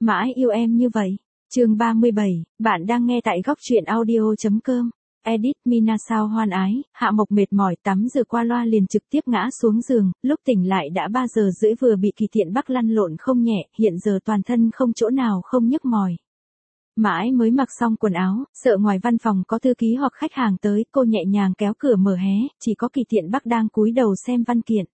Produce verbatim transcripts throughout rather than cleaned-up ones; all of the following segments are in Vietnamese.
Mãi yêu em như vậy. Chương ba mươi bảy, bạn đang nghe tại góc truyện audio chấm com. Edit Mina sao hoan ái, Hạ Mộc mệt mỏi tắm rửa qua loa liền trực tiếp ngã xuống giường, lúc tỉnh lại đã ba giờ rưỡi vừa bị Kỳ Thiện Bắc lăn lộn không nhẹ, hiện giờ toàn thân không chỗ nào không nhức mỏi. Mãi mới mặc xong quần áo, sợ ngoài văn phòng có thư ký hoặc khách hàng tới, cô nhẹ nhàng kéo cửa mở hé, chỉ có Kỳ Thiện Bắc đang cúi đầu xem văn kiện.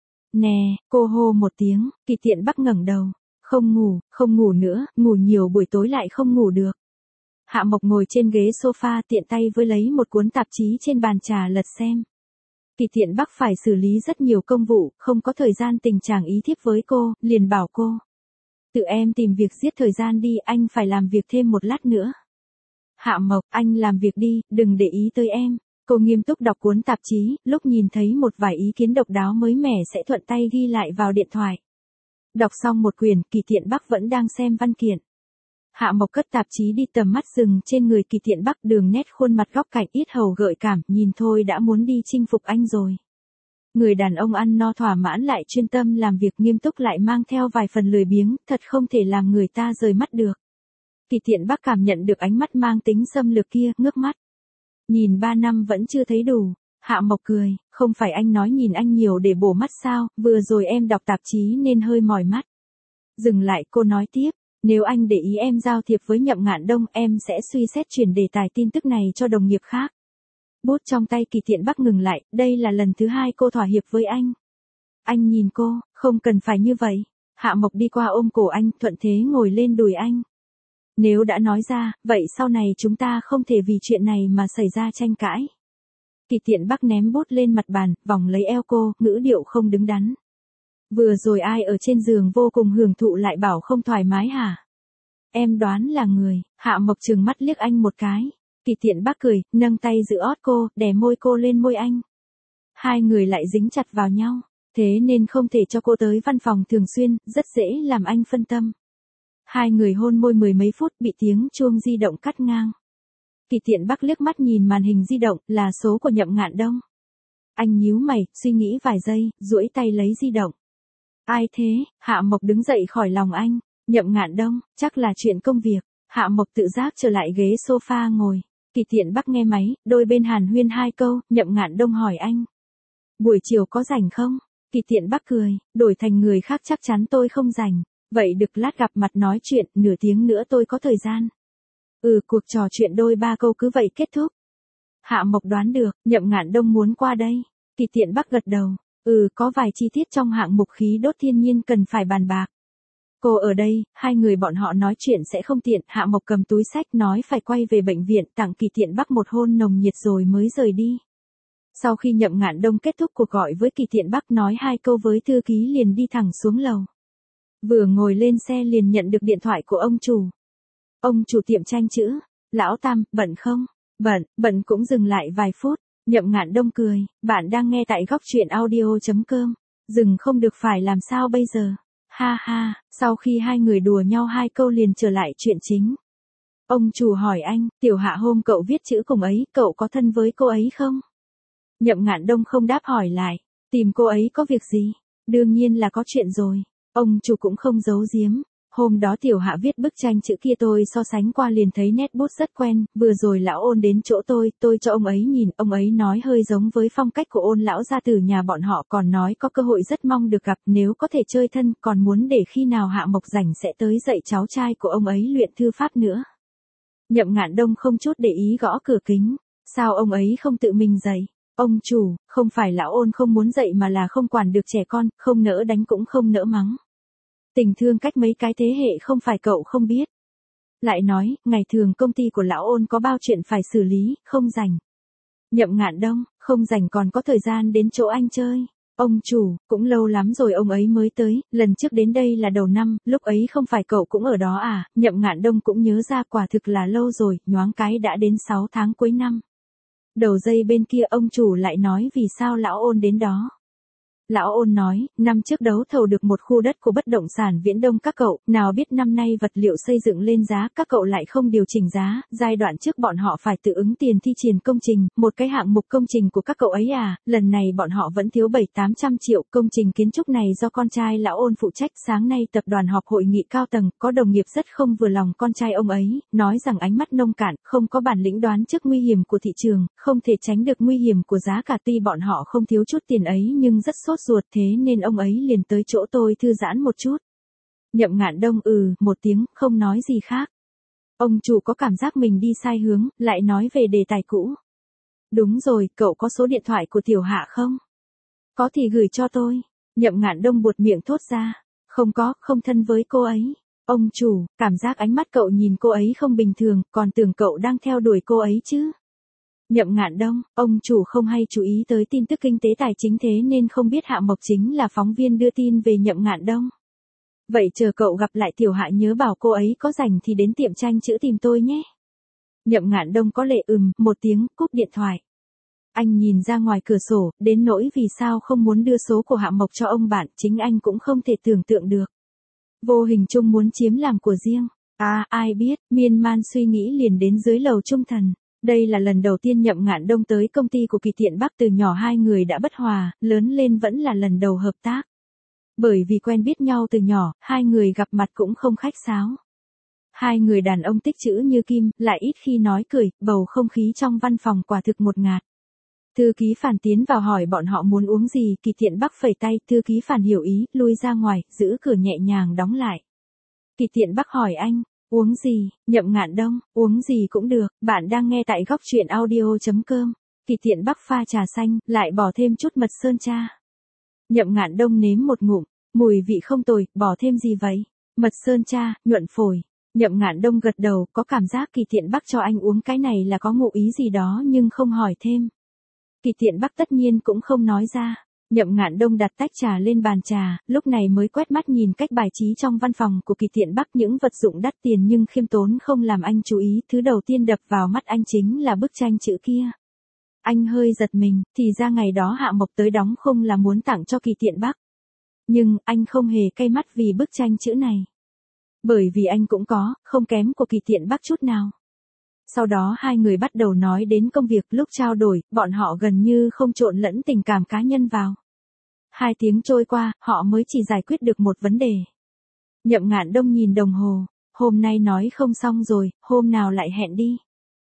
Nè, cô hô một tiếng, Kỳ Thiện Bắc ngẩng đầu. Không ngủ, không ngủ nữa, ngủ nhiều buổi tối lại không ngủ được. Hạ Mộc ngồi trên ghế sofa tiện tay với lấy một cuốn tạp chí trên bàn trà lật xem. Kỳ Thiện Bắc phải xử lý rất nhiều công vụ, không có thời gian tình trạng ý thiếp với cô, liền bảo cô. Tự em tìm việc giết thời gian đi, anh phải làm việc thêm một lát nữa. Hạ Mộc, anh làm việc đi, đừng để ý tới em. Cô nghiêm túc đọc cuốn tạp chí, lúc nhìn thấy một vài ý kiến độc đáo mới mẻ sẽ thuận tay ghi lại vào điện thoại. Đọc xong một quyển, Kỳ Thiện Bắc vẫn đang xem văn kiện. Hạ Mộc cất tạp chí đi, tầm mắt dừng trên người Kỳ Thiện Bắc, đường nét khuôn mặt góc cạnh ít hầu gợi cảm, nhìn thôi đã muốn đi chinh phục anh rồi. Người đàn ông ăn no thỏa mãn lại chuyên tâm làm việc, nghiêm túc lại mang theo vài phần lười biếng, thật không thể làm người ta rời mắt được. Kỳ Thiện Bắc cảm nhận được ánh mắt mang tính xâm lược kia, ngước mắt. Nhìn ba năm vẫn chưa thấy đủ. Hạ Mộc cười, không phải anh nói nhìn anh nhiều để bổ mắt sao, vừa rồi em đọc tạp chí nên hơi mỏi mắt. Dừng lại, cô nói tiếp, nếu anh để ý em giao thiệp với Nhậm Ngạn Đông, em sẽ suy xét chuyển đề tài tin tức này cho đồng nghiệp khác. Bút trong tay Kỳ Thiện Bắc ngừng lại, đây là lần thứ hai cô thỏa hiệp với anh. Anh nhìn cô, không cần phải như vậy. Hạ Mộc đi qua ôm cổ anh, thuận thế ngồi lên đùi anh. Nếu đã nói ra, vậy sau này chúng ta không thể vì chuyện này mà xảy ra tranh cãi. Kỳ Thiện Bắc ném bút lên mặt bàn, vòng lấy eo cô, ngữ điệu không đứng đắn. Vừa rồi ai ở trên giường vô cùng hưởng thụ lại bảo không thoải mái hả? Em đoán là người. Hạ Mộc trừng mắt liếc anh một cái. Kỳ Thiện Bắc cười, nâng tay giữ ót cô, đè môi cô lên môi anh. Hai người lại dính chặt vào nhau, thế nên không thể cho cô tới văn phòng thường xuyên, rất dễ làm anh phân tâm. Hai người hôn môi mười mấy phút, bị tiếng chuông di động cắt ngang. Kỳ Thiện Bắc liếc mắt nhìn màn hình di động, là số của Nhậm Ngạn Đông. Anh nhíu mày, suy nghĩ vài giây, duỗi tay lấy di động. Ai thế? Hạ Mộc đứng dậy khỏi lòng anh. Nhậm Ngạn Đông, chắc là chuyện công việc. Hạ Mộc tự giác trở lại ghế sofa ngồi. Kỳ Thiện Bắc nghe máy, đôi bên hàn huyên hai câu, Nhậm Ngạn Đông hỏi anh. Buổi chiều có rảnh không? Kỳ Thiện Bắc cười, đổi thành người khác chắc chắn tôi không rảnh. Vậy được lát gặp mặt nói chuyện, nửa tiếng nữa tôi có thời gian. Ừ, cuộc trò chuyện đôi ba câu cứ vậy kết thúc. Hạ Mộc đoán được, Nhậm Ngạn Đông muốn qua đây. Kỳ Thiện Bắc gật đầu. Ừ, có vài chi tiết trong hạng mục khí đốt thiên nhiên cần phải bàn bạc. Cô ở đây, hai người bọn họ nói chuyện sẽ không tiện. Hạ Mộc cầm túi sách nói phải quay về bệnh viện, tặng Kỳ Thiện Bắc một hôn nồng nhiệt rồi mới rời đi. Sau khi Nhậm Ngạn Đông kết thúc cuộc gọi với Kỳ Thiện Bắc, nói hai câu với thư ký liền đi thẳng xuống lầu. Vừa ngồi lên xe liền nhận được điện thoại của ông chủ. Ông chủ tiệm tranh chữ. Lão Tam, bận không? Bận, bận cũng dừng lại vài phút. Nhậm Ngạn Đông cười, bạn đang nghe tại góc truyện audio chấm com. Dừng không được phải làm sao bây giờ? Ha ha, sau khi hai người đùa nhau hai câu liền trở lại chuyện chính. Ông chủ hỏi anh, Tiểu Hạ hôm cậu viết chữ cùng ấy, cậu có thân với cô ấy không? Nhậm Ngạn Đông không đáp, hỏi lại, tìm cô ấy có việc gì? Đương nhiên là có chuyện rồi. Ông chủ cũng không giấu giếm. Hôm đó Tiểu Hạ viết bức tranh chữ kia tôi so sánh qua liền thấy nét bút rất quen, vừa rồi lão Ôn đến chỗ tôi, tôi cho ông ấy nhìn, ông ấy nói hơi giống với phong cách của Ôn lão gia tử nhà bọn họ, còn nói có cơ hội rất mong được gặp, nếu có thể chơi thân, còn muốn để khi nào Hạ Mộc rảnh sẽ tới dạy cháu trai của ông ấy luyện thư pháp nữa. Nhậm Ngạn Đông không chút để ý gõ cửa kính, sao ông ấy không tự mình dạy? Ông chủ, không phải lão Ôn không muốn dạy mà là không quản được trẻ con, không nỡ đánh cũng không nỡ mắng. Tình thương cách mấy cái thế hệ không phải cậu không biết. Lại nói, ngày thường công ty của lão Ôn có bao chuyện phải xử lý, không rảnh. Nhậm Ngạn Đông, không rảnh còn có thời gian đến chỗ anh chơi. Ông chủ, cũng lâu lắm rồi ông ấy mới tới, lần trước đến đây là đầu năm, lúc ấy không phải cậu cũng ở đó à? Nhậm Ngạn Đông cũng nhớ ra, quả thực là lâu rồi, nhoáng cái đã đến sáu tháng cuối năm. Đầu dây bên kia ông chủ lại nói vì sao lão Ôn đến đó. Lão Ôn nói, năm trước đấu thầu được một khu đất của bất động sản Viễn Đông các cậu, nào biết năm nay vật liệu xây dựng lên giá, các cậu lại không điều chỉnh giá, giai đoạn trước bọn họ phải tự ứng tiền thi triển công trình, một cái hạng mục công trình của các cậu ấy à, lần này bọn họ vẫn thiếu bảy tám trăm triệu, công trình kiến trúc này do con trai Lão Ôn phụ trách, sáng nay tập đoàn họp hội nghị cao tầng, có đồng nghiệp rất không vừa lòng con trai ông ấy, nói rằng ánh mắt nông cạn, không có bản lĩnh đoán trước nguy hiểm của thị trường, không thể tránh được nguy hiểm của giá cả, tuy bọn họ không thiếu chút tiền ấy nhưng rất sốt ruột, thế nên ông ấy liền tới chỗ tôi thư giãn một chút. Nhậm Ngạn Đông ừ một tiếng, không nói gì khác. Ông chủ có cảm giác mình đi sai hướng, lại nói về đề tài cũ. Đúng rồi, cậu có số điện thoại của Tiểu Hạ không? Có thì gửi cho tôi. Nhậm Ngạn Đông buột miệng thốt ra. Không có, không thân với cô ấy. Ông chủ, cảm giác ánh mắt cậu nhìn cô ấy không bình thường, còn tưởng cậu đang theo đuổi cô ấy chứ. Nhậm Ngạn Đông, ông chủ không hay chú ý tới tin tức kinh tế tài chính thế nên không biết Hạ Mộc chính là phóng viên đưa tin về Nhậm Ngạn Đông. Vậy chờ cậu gặp lại Tiểu Hạ nhớ bảo cô ấy có rảnh thì đến tiệm tranh chữ tìm tôi nhé. Nhậm Ngạn Đông có lệ ừm, một tiếng, cúp điện thoại. Anh nhìn ra ngoài cửa sổ, đến nỗi vì sao không muốn đưa số của Hạ Mộc cho ông bạn, chính anh cũng không thể tưởng tượng được. Vô hình chung muốn chiếm làm của riêng. À, ai biết, miên man suy nghĩ liền đến dưới lầu Trung Thần. Đây là lần đầu tiên Nhậm Ngạn Đông tới công ty của Kỳ Tiện Bắc, từ nhỏ hai người đã bất hòa, lớn lên vẫn là lần đầu hợp tác. Bởi vì quen biết nhau từ nhỏ, hai người gặp mặt cũng không khách sáo. Hai người đàn ông tích trữ như kim, lại ít khi nói cười, bầu không khí trong văn phòng quả thực ngột ngạt. Thư ký Phản tiến vào hỏi bọn họ muốn uống gì, Kỳ Tiện Bắc phẩy tay, thư ký Phản hiểu ý, lui ra ngoài, giữ cửa nhẹ nhàng đóng lại. Kỳ Tiện Bắc hỏi anh, uống gì? Nhậm Ngạn Đông, uống gì cũng được, bạn đang nghe tại góc truyện audio chấm com. Kỳ Tiện Bắc pha trà xanh, lại bỏ thêm chút mật sơn cha. Nhậm Ngạn Đông nếm một ngụm, mùi vị không tồi, bỏ thêm gì vậy? Mật sơn cha, nhuận phổi. Nhậm Ngạn Đông gật đầu, có cảm giác Kỳ Tiện Bắc cho anh uống cái này là có ngụ ý gì đó nhưng không hỏi thêm. Kỳ Tiện Bắc tất nhiên cũng không nói ra. Nhậm Ngạn Đông đặt tách trà lên bàn trà, lúc này mới quét mắt nhìn cách bài trí trong văn phòng của Kỳ Tiện Bắc, những vật dụng đắt tiền nhưng khiêm tốn không làm anh chú ý, thứ đầu tiên đập vào mắt anh chính là bức tranh chữ kia. Anh hơi giật mình, thì ra ngày đó Hạ Mộc tới đóng khung là muốn tặng cho Kỳ Tiện Bắc. Nhưng, anh không hề cay mắt vì bức tranh chữ này. Bởi vì anh cũng có, không kém của Kỳ Tiện Bắc chút nào. Sau đó hai người bắt đầu nói đến công việc, lúc trao đổi, bọn họ gần như không trộn lẫn tình cảm cá nhân vào. Hai tiếng trôi qua, họ mới chỉ giải quyết được một vấn đề. Nhậm Ngạn Đông nhìn đồng hồ, hôm nay nói không xong rồi, hôm nào lại hẹn đi.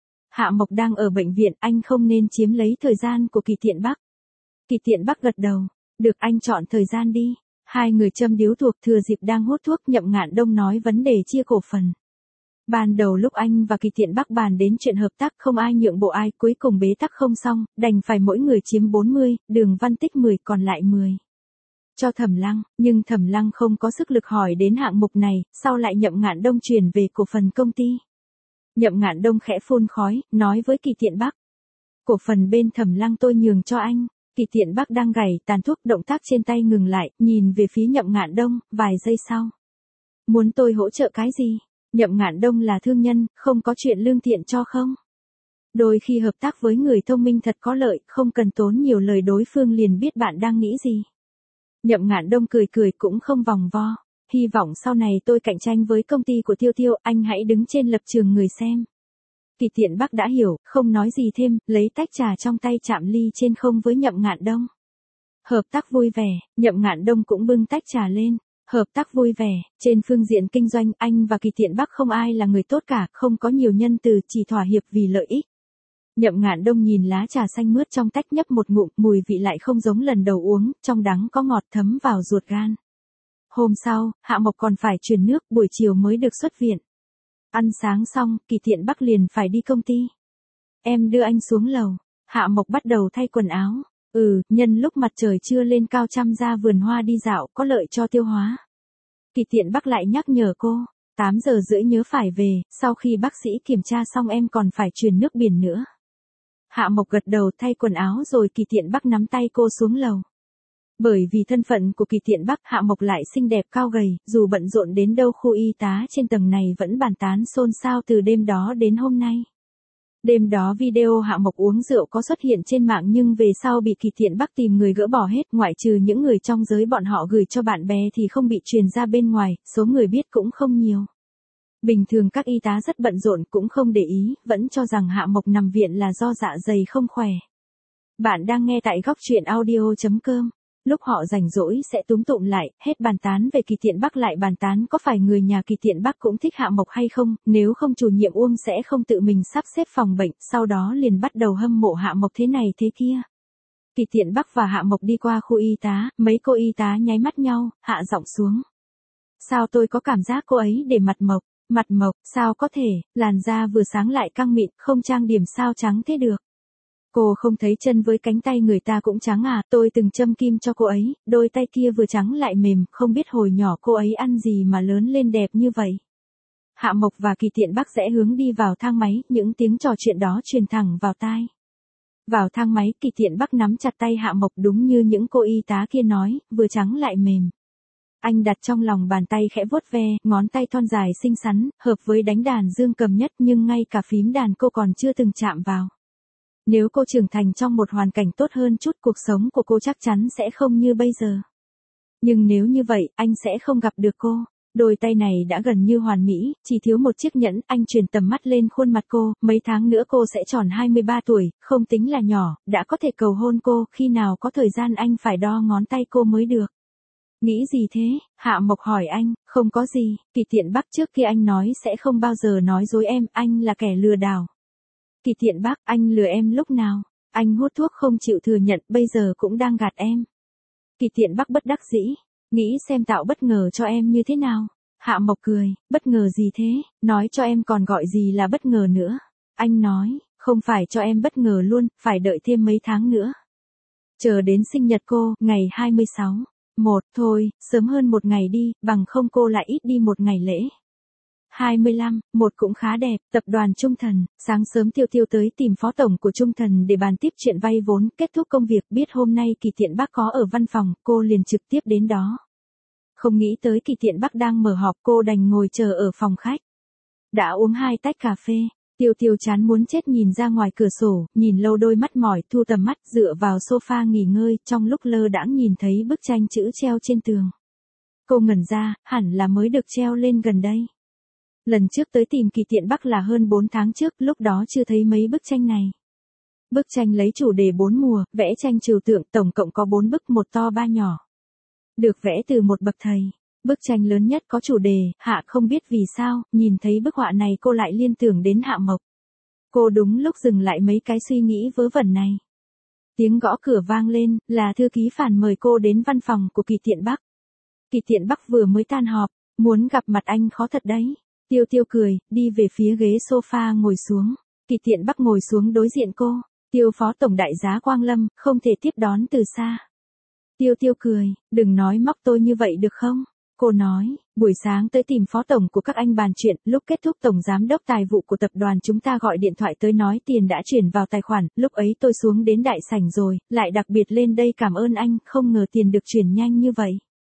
Hạ Mộc đang ở bệnh viện, anh không nên chiếm lấy thời gian của Kỳ Tiện Bắc. Kỳ Tiện Bắc gật đầu, được anh chọn thời gian đi. Hai người châm điếu thuốc, thừa dịp đang hút thuốc, Nhậm Ngạn Đông nói vấn đề chia cổ phần. Ban đầu lúc anh và Kỳ Tiện Bắc bàn đến chuyện hợp tác không ai nhượng bộ ai, cuối cùng bế tắc không xong, đành phải mỗi người chiếm bốn mươi, Đường Văn Tích mười, còn lại mười. Cho Thẩm Lăng, nhưng Thẩm Lăng không có sức lực hỏi đến hạng mục này, sau lại Nhậm Ngạn Đông chuyển về cổ phần công ty. Nhậm Ngạn Đông khẽ phun khói, nói với Kỳ Tiện Bắc. Cổ phần bên Thẩm Lăng tôi nhường cho anh. Kỳ Tiện Bắc đang gảy tàn thuốc, động tác trên tay ngừng lại, nhìn về phía Nhậm Ngạn Đông, vài giây sau. Muốn tôi hỗ trợ cái gì? Nhậm Ngạn Đông là thương nhân, không có chuyện lương thiện cho không? Đôi khi hợp tác với người thông minh thật có lợi, không cần tốn nhiều lời đối phương liền biết bạn đang nghĩ gì. Nhậm Ngạn Đông cười cười cũng không vòng vo. Hy vọng sau này tôi cạnh tranh với công ty của Tiêu Tiêu, anh hãy đứng trên lập trường người xem. Kỳ Tiện Bắc đã hiểu, không nói gì thêm, lấy tách trà trong tay chạm ly trên không với Nhậm Ngạn Đông. Hợp tác vui vẻ, Nhậm Ngạn Đông cũng bưng tách trà lên. Hợp tác vui vẻ, trên phương diện kinh doanh, anh và Kỳ Tiện Bắc không ai là người tốt cả, không có nhiều nhân từ, chỉ thỏa hiệp vì lợi ích. Nhậm Ngạn Đông nhìn lá trà xanh mướt trong tách, nhấp một ngụm, mùi vị lại không giống lần đầu uống, trong đắng có ngọt thấm vào ruột gan. Hôm sau, Hạ Mộc còn phải truyền nước, buổi chiều mới được xuất viện. Ăn sáng xong, Kỳ Tiện Bắc liền phải đi công ty. Em đưa anh xuống lầu. Hạ Mộc bắt đầu thay quần áo. Ừ, nhân lúc mặt trời chưa lên cao chăm ra vườn hoa đi dạo, có lợi cho tiêu hóa. Kỳ Tiện Bắc lại nhắc nhở cô, tám giờ rưỡi nhớ phải về, sau khi bác sĩ kiểm tra xong em còn phải truyền nước biển nữa. Hạ Mộc gật đầu, thay quần áo rồi Kỳ Tiện Bắc nắm tay cô xuống lầu. Bởi vì thân phận của Kỳ Tiện Bắc, Hạ Mộc lại xinh đẹp cao gầy, dù bận rộn đến đâu khu y tá trên tầng này vẫn bàn tán xôn xao từ đêm đó đến hôm nay. Đêm đó video Hạ Mộc uống rượu có xuất hiện trên mạng nhưng về sau bị Kỳ Thiện Bắc tìm người gỡ bỏ hết, ngoại trừ những người trong giới bọn họ gửi cho bạn bè thì không bị truyền ra bên ngoài, số người biết cũng không nhiều. Bình thường các y tá rất bận rộn cũng không để ý, vẫn cho rằng Hạ Mộc nằm viện là do dạ dày không khỏe. Bạn đang nghe tại góc truyện audio chấm com. Lúc họ rảnh rỗi sẽ túm tụm lại, hết bàn tán về Kỳ Thiện Bắc lại bàn tán có phải người nhà Kỳ Thiện Bắc cũng thích Hạ Mộc hay không, nếu không chủ nhiệm Uông sẽ không tự mình sắp xếp phòng bệnh, sau đó liền bắt đầu hâm mộ Hạ Mộc thế này thế kia. Kỳ Thiện Bắc và Hạ Mộc đi qua khu y tá, mấy cô y tá nháy mắt nhau, hạ giọng xuống. Sao tôi có cảm giác cô ấy để mặt Mộc, mặt Mộc, sao có thể, làn da vừa sáng lại căng mịn, không trang điểm sao trắng thế được. Cô không thấy chân với cánh tay người ta cũng trắng à, tôi từng châm kim cho cô ấy, đôi tay kia vừa trắng lại mềm, không biết hồi nhỏ cô ấy ăn gì mà lớn lên đẹp như vậy. Hạ Mộc và Kỳ Thiện Bắc rẽ hướng đi vào thang máy, những tiếng trò chuyện đó truyền thẳng vào tai. Vào thang máy, Kỳ Thiện Bắc nắm chặt tay Hạ Mộc đúng như những cô y tá kia nói, vừa trắng lại mềm. Anh đặt trong lòng bàn tay khẽ vuốt ve, ngón tay thon dài xinh xắn, hợp với đánh đàn dương cầm nhất nhưng ngay cả phím đàn cô còn chưa từng chạm vào. Nếu cô trưởng thành trong một hoàn cảnh tốt hơn chút cuộc sống của cô chắc chắn sẽ không như bây giờ. Nhưng nếu như vậy, anh sẽ không gặp được cô. Đôi tay này đã gần như hoàn mỹ, chỉ thiếu một chiếc nhẫn, anh chuyển tầm mắt lên khuôn mặt cô, mấy tháng nữa cô sẽ tròn hai mươi ba tuổi, không tính là nhỏ, đã có thể cầu hôn cô, khi nào có thời gian anh phải đo ngón tay cô mới được. Nghĩ gì thế? Hạ Mộc hỏi anh, không có gì, Kỳ Thiện Bắc trước kia anh nói sẽ không bao giờ nói dối em, anh là kẻ lừa đảo. Kỳ Thiện Bắc, anh lừa em lúc nào? Anh hút thuốc không chịu thừa nhận, bây giờ cũng đang gạt em. Kỳ Thiện Bắc bất đắc dĩ, nghĩ xem tạo bất ngờ cho em như thế nào. Hạ Mộc cười, bất ngờ gì thế, nói cho em còn gọi gì là bất ngờ nữa. Anh nói, không phải cho em bất ngờ luôn, phải đợi thêm mấy tháng nữa. Chờ đến sinh nhật cô, ngày hai mươi sáu. Một, thôi, sớm hơn một ngày đi, bằng không cô lại ít đi một ngày lễ. hai mươi lăm, một cũng khá đẹp, tập đoàn Trung Thần, sáng sớm Tiêu Tiêu tới tìm phó tổng của Trung Thần để bàn tiếp chuyện vay vốn, kết thúc công việc, biết hôm nay Kỳ Thiện Bắc có ở văn phòng, cô liền trực tiếp đến đó. Không nghĩ tới Kỳ Thiện Bắc đang mở họp, cô đành ngồi chờ ở phòng khách. Đã uống hai tách cà phê, Tiêu Tiêu chán muốn chết nhìn ra ngoài cửa sổ, nhìn lâu đôi mắt mỏi, thu tầm mắt, dựa vào sofa nghỉ ngơi, trong lúc lơ đãng nhìn thấy bức tranh chữ treo trên tường. Cô ngẩn ra, hẳn là mới được treo lên gần đây. Lần trước tới tìm Kỳ Thiện Bắc là hơn bốn tháng trước, lúc đó chưa thấy mấy bức tranh này. Bức tranh lấy chủ đề bốn mùa, vẽ tranh trừu tượng, tổng cộng có bốn bức, một to ba nhỏ. Được vẽ từ một bậc thầy. Bức tranh lớn nhất có chủ đề, Hạ không biết vì sao, nhìn thấy bức họa này cô lại liên tưởng đến Hạ Mộc. Cô đúng lúc dừng lại mấy cái suy nghĩ vớ vẩn này. Tiếng gõ cửa vang lên, là thư ký Phản mời cô đến văn phòng của Kỳ Thiện Bắc. Kỳ Thiện Bắc vừa mới tan họp, muốn gặp mặt anh khó thật đấy. Tiêu Tiêu cười, đi về phía ghế sofa ngồi xuống. Kỳ Thiện Bắc ngồi xuống đối diện cô. Tiêu phó tổng đại giá Quang Lâm, không thể tiếp đón từ xa. Tiêu Tiêu cười, đừng nói móc tôi như vậy được không? Cô nói, buổi sáng tới tìm phó tổng của các anh bàn chuyện, lúc kết thúc tổng giám đốc tài vụ của tập đoàn chúng ta gọi điện thoại tới nói tiền đã chuyển vào tài khoản, lúc ấy tôi xuống đến đại sảnh rồi, lại đặc biệt lên đây cảm ơn anh, không ngờ tiền được chuyển nhanh như vậy.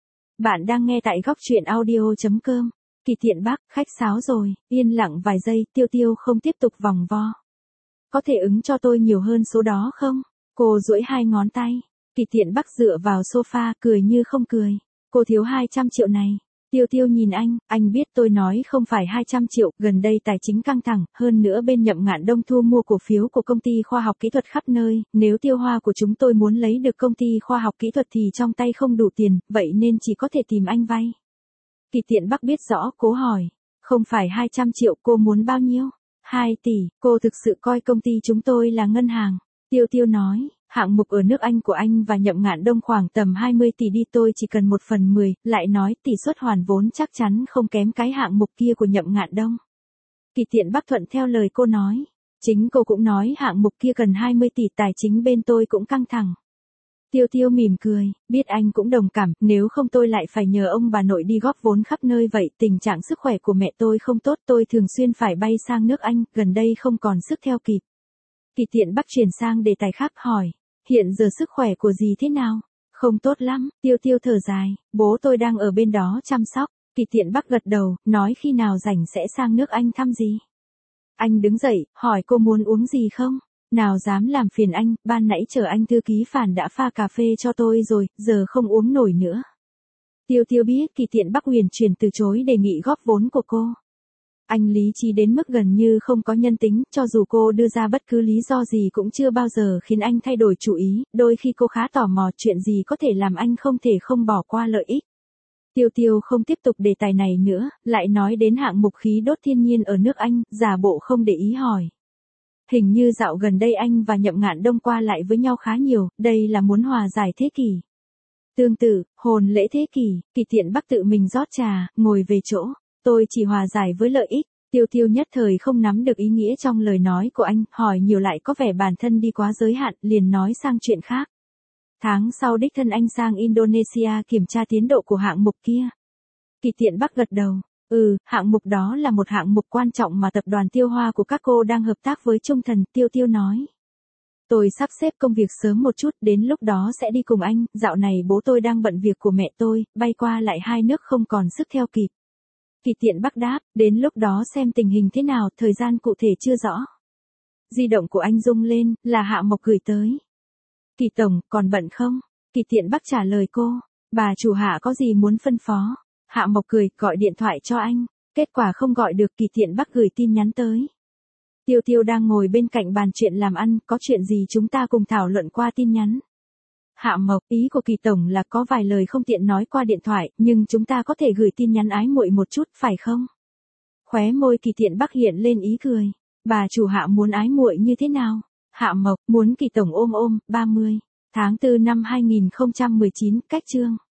Bạn đang nghe tại góc truyện audio chấm com. Kỳ Thiện Bắc, khách sáo rồi, yên lặng vài giây, Tiêu Tiêu không tiếp tục vòng vo. Có thể ứng cho tôi nhiều hơn số đó không? Cô duỗi hai ngón tay. Kỳ Thiện Bắc dựa vào sofa, cười như không cười. Cô thiếu hai trăm triệu này. Tiêu Tiêu nhìn anh, anh biết tôi nói không phải hai trăm triệu, gần đây tài chính căng thẳng, hơn nữa bên Nhậm Ngạn Đông thu mua cổ phiếu của công ty khoa học kỹ thuật khắp nơi, nếu Tiêu Hoa của chúng tôi muốn lấy được công ty khoa học kỹ thuật thì trong tay không đủ tiền, vậy nên chỉ có thể tìm anh vay. Kỳ Thiện Bắc biết rõ, cố hỏi, không phải hai trăm triệu, cô muốn bao nhiêu? hai tỷ, cô thực sự coi công ty chúng tôi là ngân hàng. Tiêu Tiêu nói, hạng mục ở nước Anh của anh và Nhậm Ngạn Đông khoảng tầm hai mươi tỷ đi, tôi chỉ cần một phần mười, lại nói tỷ suất hoàn vốn chắc chắn không kém cái hạng mục kia của Nhậm Ngạn Đông. Kỳ Thiện Bắc thuận theo lời cô nói, chính cô cũng nói hạng mục kia cần hai mươi tỷ, tài chính bên tôi cũng căng thẳng. Tiêu Tiêu mỉm cười, biết anh cũng đồng cảm, nếu không tôi lại phải nhờ ông bà nội đi góp vốn khắp nơi vậy, tình trạng sức khỏe của mẹ tôi không tốt, tôi thường xuyên phải bay sang nước Anh, gần đây không còn sức theo kịp. Kỳ Thiện Bắc chuyển sang đề tài khác hỏi, hiện giờ sức khỏe của dì thế nào? Không tốt lắm, Tiêu Tiêu thở dài, bố tôi đang ở bên đó chăm sóc. Kỳ Thiện Bắc gật đầu, nói khi nào rảnh sẽ sang nước Anh thăm dì. Anh đứng dậy, hỏi cô muốn uống gì không? Nào dám làm phiền anh, ban nãy chờ anh thư ký Phản đã pha cà phê cho tôi rồi, giờ không uống nổi nữa. Tiêu Tiêu biết Kỳ Tiện Bắc huyền chuyển từ chối đề nghị góp vốn của cô. Anh lý trí đến mức gần như không có nhân tính, cho dù cô đưa ra bất cứ lý do gì cũng chưa bao giờ khiến anh thay đổi chủ ý, đôi khi cô khá tò mò chuyện gì có thể làm anh không thể không bỏ qua lợi ích. Tiêu Tiêu không tiếp tục đề tài này nữa, lại nói đến hạng mục khí đốt thiên nhiên ở nước Anh, giả bộ không để ý hỏi. Hình như dạo gần đây anh và Nhậm Ngạn Đông qua lại với nhau khá nhiều, đây là muốn hòa giải thế kỷ. Tương tự, hồn lễ thế kỷ, Kỳ Tiện Bắc tự mình rót trà, ngồi về chỗ. Tôi chỉ hòa giải với lợi ích. Tiêu Tiêu nhất thời không nắm được ý nghĩa trong lời nói của anh, hỏi nhiều lại có vẻ bản thân đi quá giới hạn, liền nói sang chuyện khác. Tháng sau đích thân anh sang Indonesia kiểm tra tiến độ của hạng mục kia. Kỳ Tiện Bắc gật đầu. Ừ, hạng mục đó là một hạng mục quan trọng mà tập đoàn Tiêu Hoa của các cô đang hợp tác với Trung Thần, Tiêu Tiêu nói. Tôi sắp xếp công việc sớm một chút, đến lúc đó sẽ đi cùng anh, dạo này bố tôi đang bận việc của mẹ tôi, bay qua lại hai nước không còn sức theo kịp. Kỳ Tiện Bắc đáp, đến lúc đó xem tình hình thế nào, thời gian cụ thể chưa rõ. Di động của anh rung lên, là Hạ Mộc gửi tới. Kỳ Tổng, còn bận không? Kỳ Tiện Bắc trả lời cô, bà chủ Hạ có gì muốn phân phó? Hạ Mộc cười, gọi điện thoại cho anh. Kết quả không gọi được, Kỳ Tiện Bắc gửi tin nhắn tới. Tiêu Tiêu đang ngồi bên cạnh bàn chuyện làm ăn, có chuyện gì chúng ta cùng thảo luận qua tin nhắn. Hạ Mộc, ý của Kỳ Tổng là có vài lời không tiện nói qua điện thoại, nhưng chúng ta có thể gửi tin nhắn ái muội một chút, phải không? Khóe môi Kỳ Tiện Bắc hiện lên ý cười. Bà chủ Hạ muốn ái muội như thế nào? Hạ Mộc, muốn Kỳ Tổng ôm ôm, ba mươi tháng tư năm hai nghìn không trăm mười chín, cách chương.